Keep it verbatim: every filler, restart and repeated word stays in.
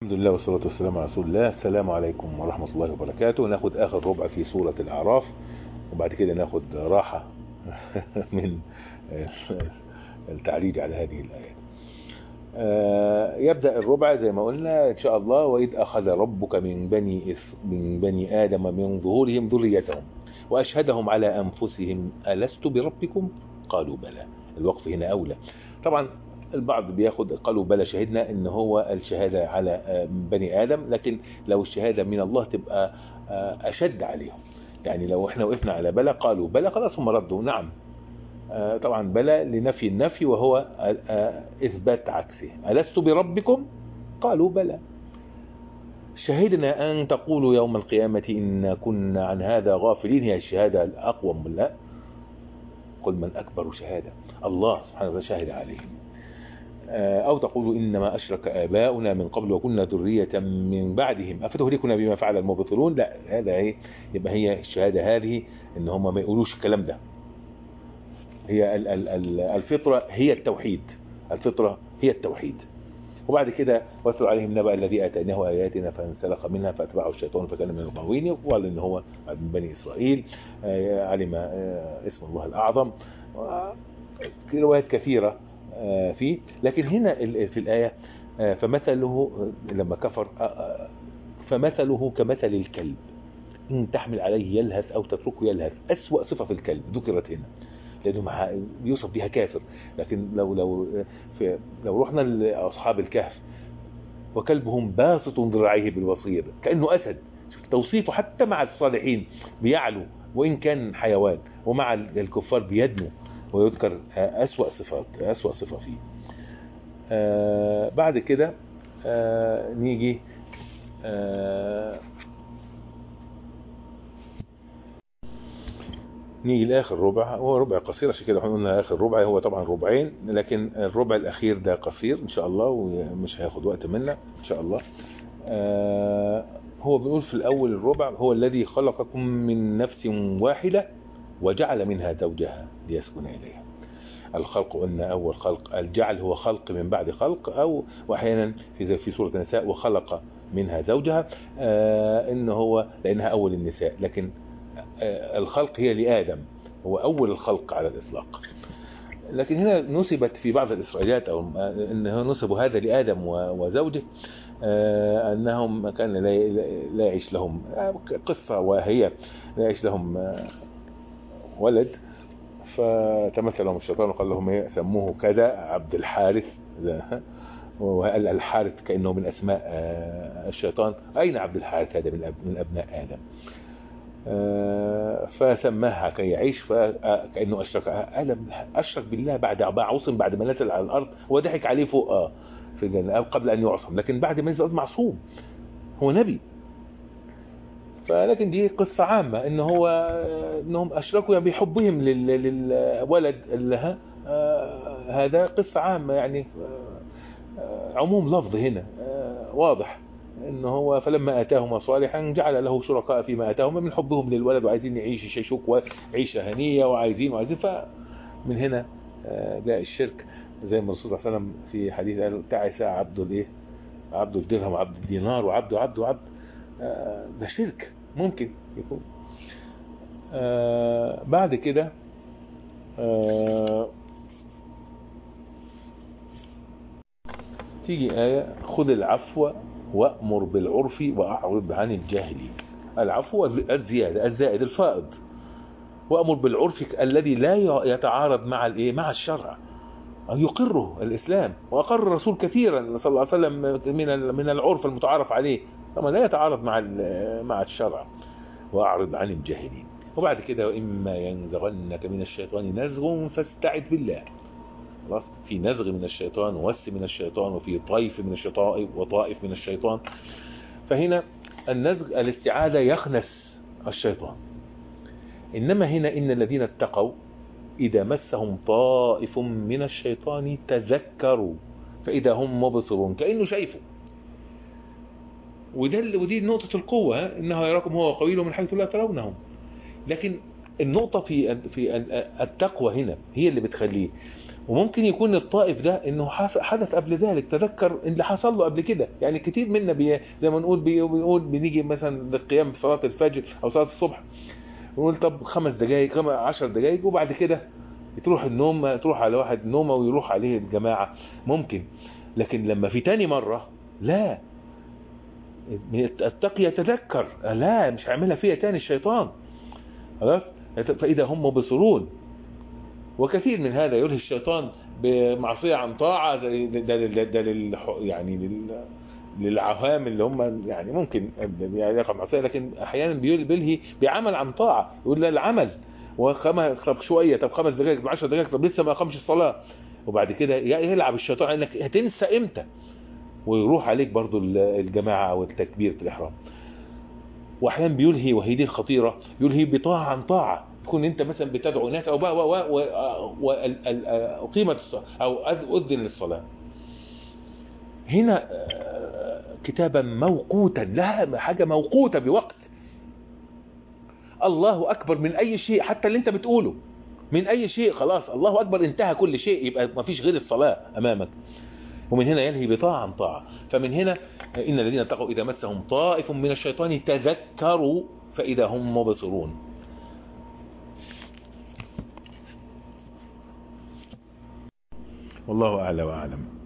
الحمد لله والصلاة والسلام على رسول الله. السلام عليكم ورحمة الله وبركاته. ناخد آخر ربع في سورة الأعراف وبعد كده ناخد راحة من التعريج على هذه الآيات. يبدأ الربع زي ما قلنا إن شاء الله: وإذ أخذ ربك من بني من بني آدم من ظهورهم ذريتهم وأشهدهم على أنفسهم ألست بربكم قالوا بلى. الوقف هنا أولى. طبعا البعض بياخد قالوا بلى شهدنا ان هو الشهادة على بني آدم، لكن لو الشهادة من الله تبقى أشد عليهم. يعني لو احنا وقفنا على بلى قالوا بلى خلاص هم ردوا نعم. طبعا بلى لنفي النفي وهو إثبات عكسه. ألست بربكم قالوا بلى. شهدنا أن تقولوا يوم القيامة إن كنا عن هذا غافلين. هي الشهادة الأقوى من لا. قل من أكبر شهادة؟ الله سبحانه وتعالى شاهد عليهم. أو تقولوا إنما أشرك آباؤنا من قبل وكنا ذرية من بعدهم أفتهلكنا بما فعل المبطلون. لا، هذا ايه يبقى هي الشهادة هذه إن هم ما يقولوش الكلام ده. هي الفطرة هي التوحيد. الفطرة هي التوحيد. وبعد كده واتلو عليهم نبأ الذي آتيناه آياتنا فانسلخ منها فأتبعه الشيطان فكان من الغاوين. وقال إن هو من بني إسرائيل علم اسم الله الأعظم. روايات كثيرة فيه، لكن هنا في الآية فمثله لما كفر فمثله كمثل الكلب إن تحمل عليه يلهث أو تتركه يلهث. أسوأ صفة في الكلب ذكرت هنا لأنه يوصف بها كافر. لكن لو لو في لو رحنا لأصحاب الكهف وكلبهم باسط ذراعيه بالوصيد كأنه أسد. شفت توصيفه حتى مع الصالحين بيعلو وإن كان حيوان، ومع الكفار بيدنو ويذكر أسوأ صفات أسوأ صفة فيه. آه بعد كده آه نيجي آه نيجي لآخر ربع. هو ربع قصير عشان كده احنا قلنا آخر ربع. هو طبعا ربعين لكن الربع الأخير ده قصير إن شاء الله ومش هياخد وقت منا إن شاء الله. آه هو بيقول في الأول الربع: هو الذي خلقكم من نفس واحدة وجعل منها زوجها ليسكن إليها. الخلق قلنا أول خلق. الجعل هو خلق من بعد خلق، أو وأحيانا في في سورة النساء وخلق منها زوجها. آه إن هو لأنها أول النساء، لكن آه الخلق هي لآدم، هو أول الخلق على الإطلاق. لكن هنا نسبت في بعض الإسرائيليات أو أنه نسبوا هذا لآدم وزوجه آه أنهم كان لا يعيش لهم قصة وهي لا يعيش لهم ولد، فتمثل لهم الشيطان وقال لهم ايه سموه كذا عبد الحارث. وقال الحارث كأنه من أسماء الشيطان. أين عبد الحارث؟ هذا من أبناء آدم. فسماها كي يعيش فكأنه أشرك آدم أشرك بالله بعد عصم بعد ما نزل على الأرض. وضحك عليه فوق في الجنة قبل أن يعصم، لكن بعد ما نزل معصوم هو نبي. فلكن دي قصة عامة ان هو انهم اشركوا يعني بحبهم للولد اللي هذا قصة عامة يعني عموم لفظ هنا واضح ان هو فلما اتاهما صالحا جعل له شركاء فيما اتاهما من حبهم للولد وعايزين يعيش يشوك وعيشة هنية وعايزين وعايزين. فمن هنا جاء الشرك زي ما الرسول صلى الله عليه وسلم في حديث قال تعس عبد الايه عبد الدرهم وعبد الدينار وعبد وعبد وعبد. ده شرك ممكن يكون. آه بعد كده آه تيجي آية: خذ العفو وأمر بالعرف وأعرض عن الجاهلين. العفو الزيادة الزائد الفائض، وأمر بالعرف الذي لا يتعارض مع الايه مع الشرع أو يقره الإسلام. وأقر الرسول كثيرا صلى الله عليه وسلم من من العرف المتعارف عليه طبعا لا يتعارض مع مع الشرع. وأعرض عن الجاهلين. وبعد كده: وإما ينزغنك من الشيطان نزغ فاستعذ بالله. خلاص، في نزغ من الشيطان ووس من الشيطان وفي طيف من الشيطان وطائف من الشيطان. فهنا النزغ الاستعاذة يخنس الشيطان. إنما هنا إن الذين اتقوا إذا مسهم طائف من الشيطان تذكروا فإذا هم مبصرون كأنه شايفه. وده ودي نقطة القوة، إنه يراكم هو وقبيله من حيث لا ترونهم. لكن النقطة في في التقوى هنا هي اللي بتخليه. وممكن يكون الطائف ده انه حدث قبل ذلك، تذكر اللي حصل له قبل كده. يعني كتير منا بي زي ما نقول بي بنقول بنيجي مثلا للقيام بصلاة الفجر او صلاة الصبح، نقول طب خمس دقائق خمس عشر دقائق وبعد كده تروح النوم، تروح على واحد نومه ويروح عليه الجماعة ممكن. لكن لما في تاني مرة لا، التقي يتذكر لا مش هعملها فيها تاني الشيطان خلاص، فإذا هم مبصرون. وكثير من هذا يلهي الشيطان بمعصية عن طاعة، زي ده, ده, ده لل يعني لل للعوام اللي هم يعني ممكن يعني يقع معصية، لكن احيانا بيلهي بعمل عن طاعة، يقول لا العمل وخمس طب شوية طب خمس دقائق بعشر دقائق طب لسه ما قامش الصلاة، وبعد كده يلعب الشيطان انك هتنسى امتى ويروح عليك برضو الجماعة او التكبير في الاحرام. واحيانا بيلهي، وهي دي الخطيرة، يلهي بطاعة عن طاعة، تكون انت مثلا بتدعو ناس او بقى واقيمت الصلاة او اذن للصلاة، هنا كتابا موقوتا، لا حاجة موقوتة بوقت، الله اكبر من اي شيء، حتى اللي انت بتقوله من اي شيء خلاص الله اكبر انتهى كل شيء، يبقى ما فيش غير الصلاة امامك. ومن هنا يلهي بطاعة عن طاعة. فمن هنا إن الذين اتقوا إذا مسهم طائف من الشيطان تذكروا فإذا هم مبصرون. والله أعلى وأعلم.